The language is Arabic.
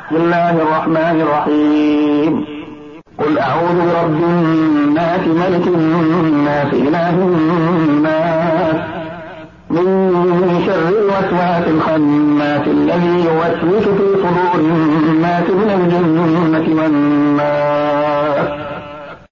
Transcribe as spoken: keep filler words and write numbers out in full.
بسم الله الرحمن الرحيم. قل أعوذ برب الناس ملك الناس إله الناس من شر الوسواس الخناس الذي يوسوس في صدور الناس من الجنة والناس.